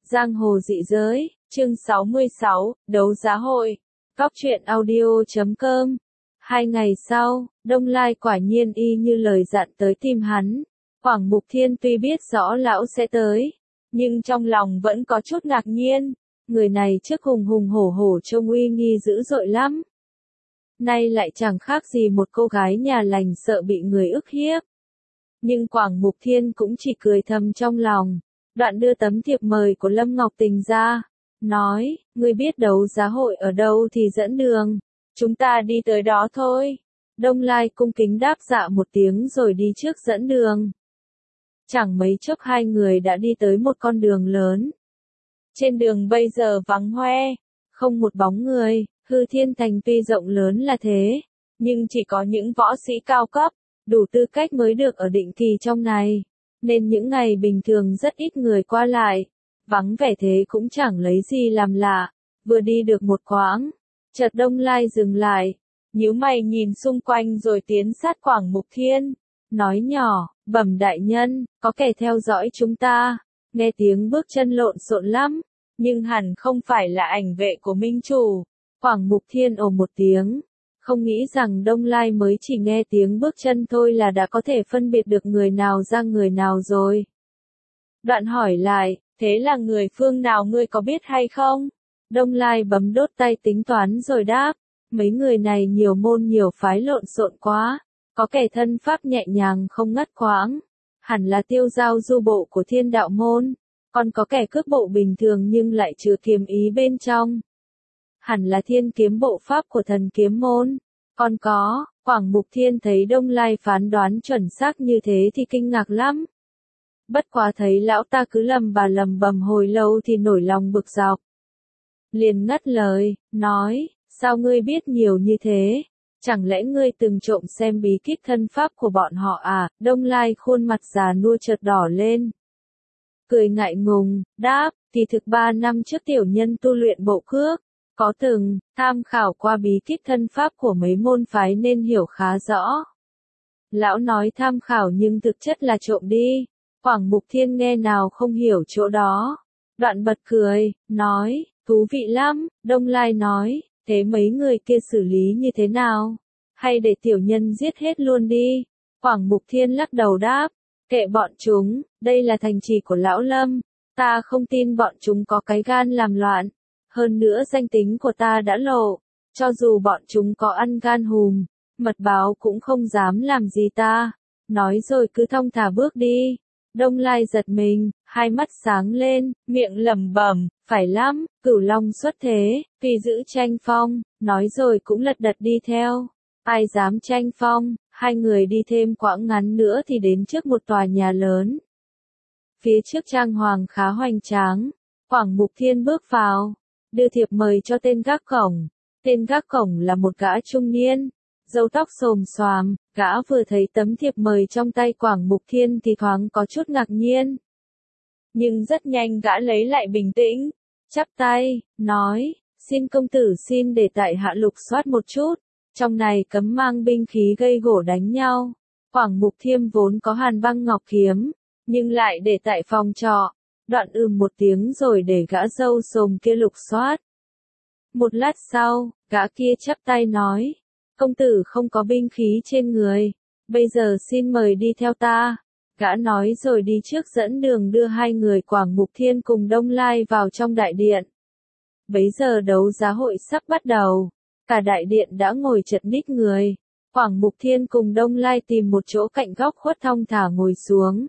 Giang hồ dị giới, chương 66, đấu giá hội. Góc truyện audio.com. 2 ngày sau, Đông Lai quả nhiên y như lời dặn tới tìm hắn. Quảng Mục Thiên tuy biết rõ lão sẽ tới, nhưng trong lòng vẫn có chút ngạc nhiên. Người này trước hùng hùng hổ hổ trông uy nghi dữ dội lắm. Nay lại chẳng khác gì một cô gái nhà lành sợ bị người ức hiếp. Nhưng Quảng Mục Thiên cũng chỉ cười thầm trong lòng. Đoạn đưa tấm thiệp mời của Lâm Ngọc Tình ra, nói, ngươi biết đấu giá hội ở đâu thì dẫn đường, chúng ta đi tới đó thôi. Đông Lai cung kính đáp dạ một tiếng rồi đi trước dẫn đường. Chẳng mấy chốc hai người đã đi tới một con đường lớn. Trên đường bây giờ vắng hoe, không một bóng người. Hư Thiên Thành tuy rộng lớn là thế, nhưng chỉ có những võ sĩ cao cấp, đủ tư cách mới được ở định kỳ trong này. Nên những ngày bình thường rất ít người qua lại, vắng vẻ thế cũng chẳng lấy gì làm lạ. Vừa đi được một quãng, chợt Đông Lai dừng lại, nhíu mày nhìn xung quanh rồi tiến sát Quảng Mục Thiên, nói nhỏ, bẩm đại nhân, có kẻ theo dõi chúng ta, nghe tiếng bước chân lộn xộn lắm, nhưng hẳn không phải là ảnh vệ của minh chủ. Quảng Mục Thiên ồ một tiếng. Không nghĩ rằng Đông Lai mới chỉ nghe tiếng bước chân thôi là đã có thể phân biệt được người nào ra người nào rồi. Đoạn hỏi lại, thế là người phương nào ngươi có biết hay không? Đông Lai bấm đốt tay tính toán rồi đáp, mấy người này nhiều môn nhiều phái lộn xộn quá, có kẻ thân pháp nhẹ nhàng không ngắt quãng, hẳn là tiêu giao du bộ của Thiên Đạo môn, còn có kẻ cước bộ bình thường nhưng lại chứa kiếm ý bên trong. Hẳn là Thiên kiếm bộ pháp của Thần kiếm môn. Còn có, Quảng Mục Thiên thấy Đông Lai phán đoán chuẩn xác như thế thì kinh ngạc lắm. Bất quá thấy lão ta cứ lầm bầm hồi lâu thì nổi lòng bực dọc. Liền ngắt lời, nói, sao ngươi biết nhiều như thế? Chẳng lẽ ngươi từng trộm xem bí kíp thân pháp của bọn họ à? Đông Lai khuôn mặt già nua chợt đỏ lên. Cười ngại ngùng, đáp, thì thực 3 năm trước tiểu nhân tu luyện bộ cước. Có từng tham khảo qua bí kíp thân pháp của mấy môn phái nên hiểu khá rõ. Lão nói tham khảo nhưng thực chất là trộm đi. Quảng Mục Thiên nghe nào không hiểu chỗ đó. Đoạn bật cười, nói, thú vị lắm. Đông Lai nói, thế mấy người kia xử lý như thế nào? Hay để tiểu nhân giết hết luôn đi? Quảng Mục Thiên lắc đầu đáp, kệ bọn chúng, đây là thành trì của lão Lâm. Ta không tin bọn chúng có cái gan làm loạn. Hơn nữa danh tính của ta đã lộ, cho dù bọn chúng có ăn gan hùm, mật báo cũng không dám làm gì ta. Nói rồi cứ thong thả bước đi. Đông Lai giật mình, hai mắt sáng lên, miệng lẩm bẩm, phải lắm, Cửu Long xuất thế, vì giữ tranh phong, nói rồi cũng lật đật đi theo. Ai dám tranh phong, hai người đi thêm quãng ngắn nữa thì đến trước một tòa nhà lớn. Phía trước trang hoàng khá hoành tráng, Quảng Mục Thiên bước vào. Đưa thiệp mời cho tên gác cổng. Tên gác cổng là một gã trung niên, râu tóc xồm xoàm, gã vừa thấy tấm thiệp mời trong tay Quảng Mục Thiên thì thoáng có chút ngạc nhiên. Nhưng rất nhanh gã lấy lại bình tĩnh, chắp tay, nói, xin công tử xin để tại hạ lục soát một chút, trong này cấm mang binh khí gây gổ đánh nhau. Quảng Mục Thiên vốn có Hàn Băng Ngọc kiếm, nhưng lại để tại phòng trọ. Đoạn một tiếng rồi để gã râu xồm kia lục soát. Một lát sau, gã kia chắp tay nói, công tử không có binh khí trên người, bây giờ xin mời đi theo ta. Gã nói rồi đi trước dẫn đường đưa hai người Quảng Mục Thiên cùng Đông Lai vào trong đại điện. Bấy giờ đấu giá hội sắp bắt đầu, cả đại điện đã ngồi chật ních người. Quảng Mục Thiên cùng Đông Lai tìm một chỗ cạnh góc khuất thong thả ngồi xuống.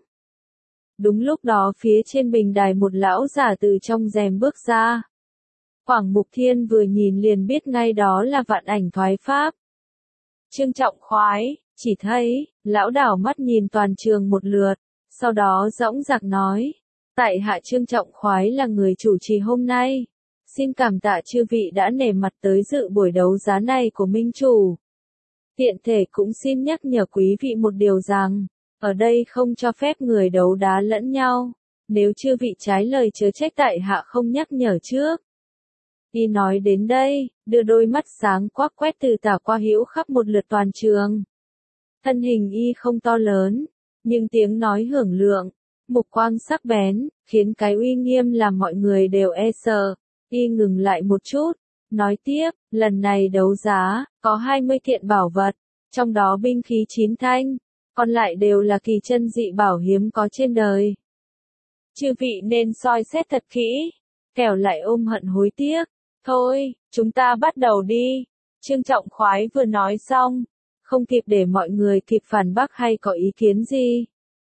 Đúng lúc đó phía trên bình đài một lão giả từ trong rèm bước ra. Quảng Mục Thiên vừa nhìn liền biết ngay đó là Vạn Ảnh Thoái Pháp. Trương Trọng Khoái, chỉ thấy, lão đảo mắt nhìn toàn trường một lượt, sau đó dõng dạc nói, tại hạ Trương Trọng Khoái là người chủ trì hôm nay. Xin cảm tạ chư vị đã nể mặt tới dự buổi đấu giá này của minh chủ. Tiện thể cũng xin nhắc nhở quý vị một điều rằng, ở đây không cho phép người đấu đá lẫn nhau, nếu chư vị trái lời chớ trách tại hạ không nhắc nhở trước. Y nói đến đây, đưa đôi mắt sáng quắc quét từ tả qua hữu khắp một lượt toàn trường. Thân hình y không to lớn, nhưng tiếng nói hưởng lượng, mục quang sắc bén, khiến cái uy nghiêm làm mọi người đều e sợ. Y ngừng lại một chút, nói tiếp, lần này đấu giá, có 20 kiện bảo vật, trong đó binh khí 9 thanh, còn lại đều là kỳ chân dị bảo hiếm có trên đời. Chư vị nên soi xét thật kỹ, kẻo lại ôm hận hối tiếc. Thôi, chúng ta bắt đầu đi. Trương Trọng Khoái vừa nói xong, không kịp để mọi người kịp phản bác hay có ý kiến gì.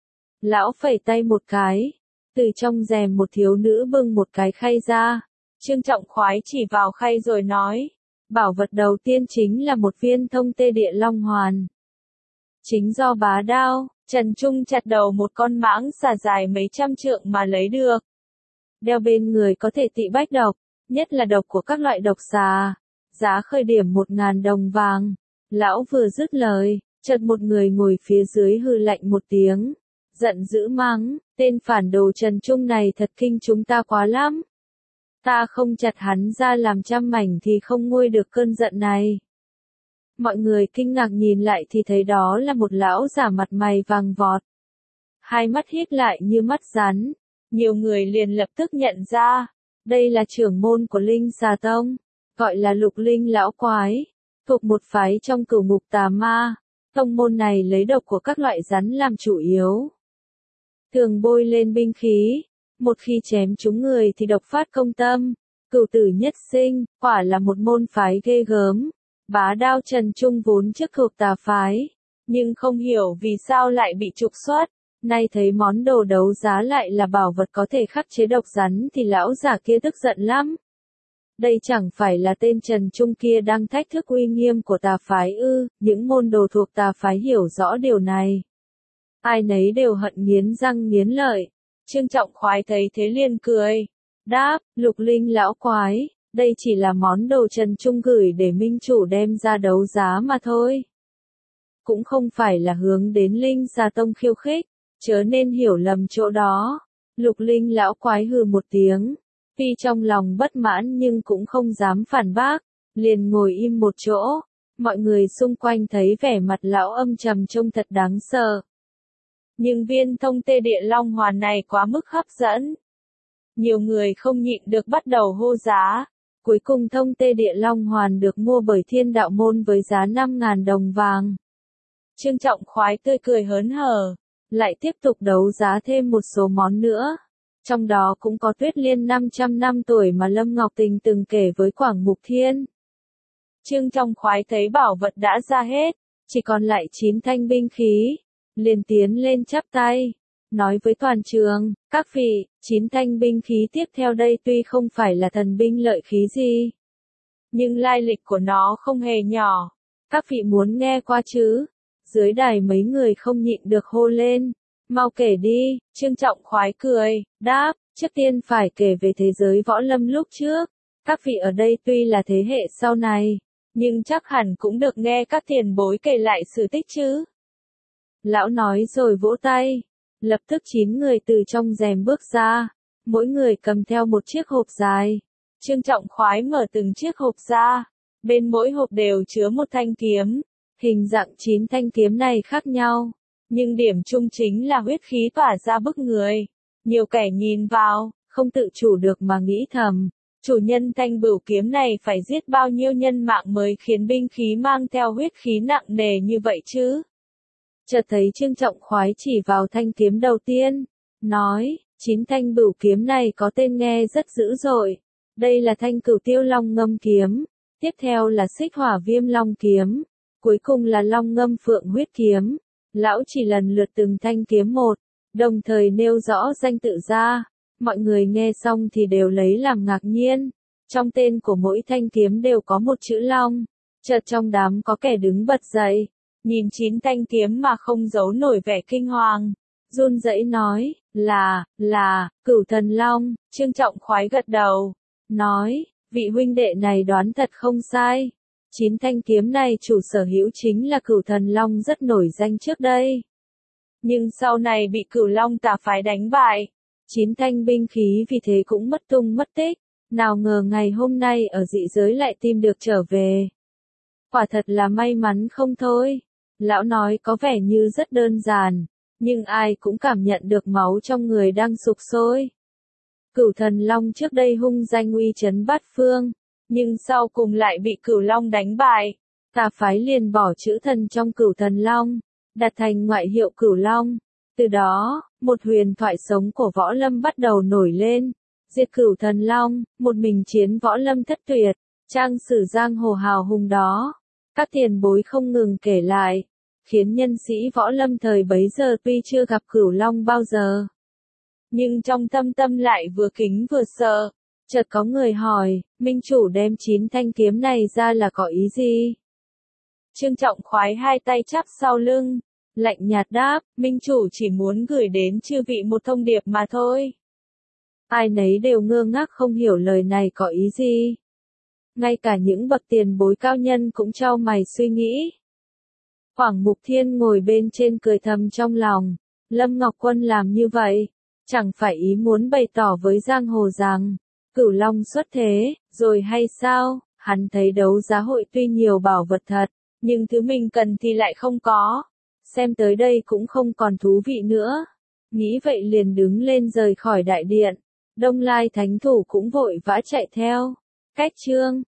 Lão phẩy tay một cái, từ trong rèm một thiếu nữ bưng một cái khay ra. Trương Trọng Khoái chỉ vào khay rồi nói, bảo vật đầu tiên chính là một viên thông tê địa long hoàn. Chính do bá đao, Trần Trung chặt đầu một con mãng xà dài mấy trăm trượng mà lấy được. Đeo bên người có thể tị bách độc, nhất là độc của các loại độc xà. Giá khởi điểm 1.000 đồng vàng. Lão vừa dứt lời, chợt một người ngồi phía dưới hừ lạnh một tiếng. Giận dữ mắng, tên phản đồ Trần Trung này thật kinh chúng ta quá lắm. Ta không chặt hắn ra làm trăm mảnh thì không nguôi được cơn giận này. Mọi người kinh ngạc nhìn lại thì thấy đó là một lão giả mặt mày vàng vọt. Hai mắt híp lại như mắt rắn. Nhiều người liền lập tức nhận ra, đây là trưởng môn của Linh Xà Tông, gọi là Lục Linh Lão Quái, thuộc một phái trong cửu ngục tà ma. Tông môn này lấy độc của các loại rắn làm chủ yếu. Thường bôi lên binh khí, một khi chém trúng người thì độc phát công tâm, cửu tử nhất sinh, quả là một môn phái ghê gớm. Bá đao Trần Trung vốn trước thuộc tà phái, nhưng không hiểu vì sao lại bị trục xuất. Nay thấy món đồ đấu giá lại là bảo vật có thể khắc chế độc rắn thì lão giả kia tức giận lắm. Đây chẳng phải là tên Trần Trung kia đang thách thức uy nghiêm của tà phái ư? Những môn đồ thuộc tà phái hiểu rõ điều này. Ai nấy đều hận nghiến răng nghiến lợi. Trương Trọng Khoái thấy thế liền cười. Đáp, Lục Linh Lão Quái, đây chỉ là món đồ Trần Trung gửi để minh chủ đem ra đấu giá mà thôi. Cũng không phải là hướng đến Linh Xà Tông khiêu khích, chớ nên hiểu lầm chỗ đó. Lục Linh Lão Quái hừ một tiếng, tuy trong lòng bất mãn nhưng cũng không dám phản bác, liền ngồi im một chỗ. Mọi người xung quanh thấy vẻ mặt lão âm trầm trông thật đáng sợ. Nhưng viên thông tê địa long hoàn này quá mức hấp dẫn. Nhiều người không nhịn được bắt đầu hô giá. Cuối cùng thông tê địa long hoàn được mua bởi Thiên Đạo Môn với giá 5.000 đồng vàng. Trương Trọng Khoái tươi cười hớn hở, lại tiếp tục đấu giá thêm một số món nữa. Trong đó cũng có Tuyết Liên 500 năm tuổi mà Lâm Ngọc Tình từng kể với Quảng Mục Thiên. Trương Trọng Khoái thấy bảo vật đã ra hết, chỉ còn lại 9 thanh binh khí, liền tiến lên chắp tay, nói với toàn trường, các vị, 9 thanh binh khí tiếp theo đây tuy không phải là thần binh lợi khí gì, nhưng lai lịch của nó không hề nhỏ. Các vị muốn nghe qua chứ? Dưới đài mấy người không nhịn được hô lên. Mau kể đi. Trương Trọng Khoái cười, đáp, trước tiên phải kể về thế giới võ lâm lúc trước. Các vị ở đây tuy là thế hệ sau này, nhưng chắc hẳn cũng được nghe các tiền bối kể lại sự tích chứ. Lão nói rồi vỗ tay. Lập tức 9 người từ trong rèm bước ra, mỗi người cầm theo một chiếc hộp dài. Trương Trọng Khoái mở từng chiếc hộp ra, bên mỗi hộp đều chứa một thanh kiếm. Hình dạng 9 thanh kiếm này khác nhau, nhưng điểm chung chính là huyết khí tỏa ra bức người. Nhiều kẻ nhìn vào, không tự chủ được mà nghĩ thầm, chủ nhân thanh bửu kiếm này phải giết bao nhiêu nhân mạng mới khiến binh khí mang theo huyết khí nặng nề như vậy chứ. Chợt thấy Trương Trọng Khoái chỉ vào thanh kiếm đầu tiên, nói, 9 thanh bửu kiếm này có tên nghe rất dữ dội. Đây là thanh Cửu Tiêu Long Ngâm kiếm, tiếp theo là Xích Hỏa Viêm Long kiếm, cuối cùng là Long Ngâm Phượng Huyết kiếm. Lão chỉ lần lượt từng thanh kiếm một, đồng thời nêu rõ danh tự ra. Mọi người nghe xong thì đều lấy làm ngạc nhiên. Trong tên của mỗi thanh kiếm đều có một chữ Long. Chợt trong đám có kẻ đứng bật dậy, nhìn 9 thanh kiếm mà không giấu nổi vẻ kinh hoàng, run rẩy nói, là, Cửu Thần Long. Trương Trọng Khoái gật đầu, nói, vị huynh đệ này đoán thật không sai. 9 thanh kiếm này chủ sở hữu chính là Cửu Thần Long rất nổi danh trước đây. Nhưng sau này bị Cửu Long tà phái đánh bại. 9 thanh binh khí vì thế cũng mất tung mất tích. Nào ngờ ngày hôm nay ở dị giới lại tìm được trở về. Quả thật là may mắn không thôi. Lão nói có vẻ như rất đơn giản, nhưng ai cũng cảm nhận được máu trong người đang sục sôi. Cửu Thần Long trước đây hung danh uy chấn bát phương, nhưng sau cùng lại bị Cửu Long đánh bại. Tà phái liền bỏ chữ thần trong Cửu Thần Long, đặt thành ngoại hiệu Cửu Long. Từ đó, một huyền thoại sống của võ lâm bắt đầu nổi lên. Diệt Cửu Thần Long, một mình chiến võ lâm thất tuyệt, trang sử giang hồ hào hùng đó. Các tiền bối không ngừng kể lại, khiến nhân sĩ võ lâm thời bấy giờ tuy chưa gặp Cửu Long bao giờ, nhưng trong thâm tâm lại vừa kính vừa sợ. Chợt có người hỏi, minh chủ đem 9 thanh kiếm này ra là có ý gì? Trương Trọng khoái hai tay chắp sau lưng, lạnh nhạt đáp, minh chủ chỉ muốn gửi đến chư vị một thông điệp mà thôi. Ai nấy đều ngơ ngác không hiểu lời này có ý gì. Ngay cả những bậc tiền bối cao nhân cũng chau mày suy nghĩ. Hoàng Mục Thiên ngồi bên trên cười thầm trong lòng, Lâm Ngọc Quân làm như vậy, chẳng phải ý muốn bày tỏ với giang hồ rằng, Cửu Long xuất thế, rồi hay sao? Hắn thấy đấu giá hội tuy nhiều bảo vật thật, nhưng thứ mình cần thì lại không có. Xem tới đây cũng không còn thú vị nữa. Nghĩ vậy liền đứng lên rời khỏi đại điện. Đông Lai Thánh Thủ cũng vội vã chạy theo. Cách chương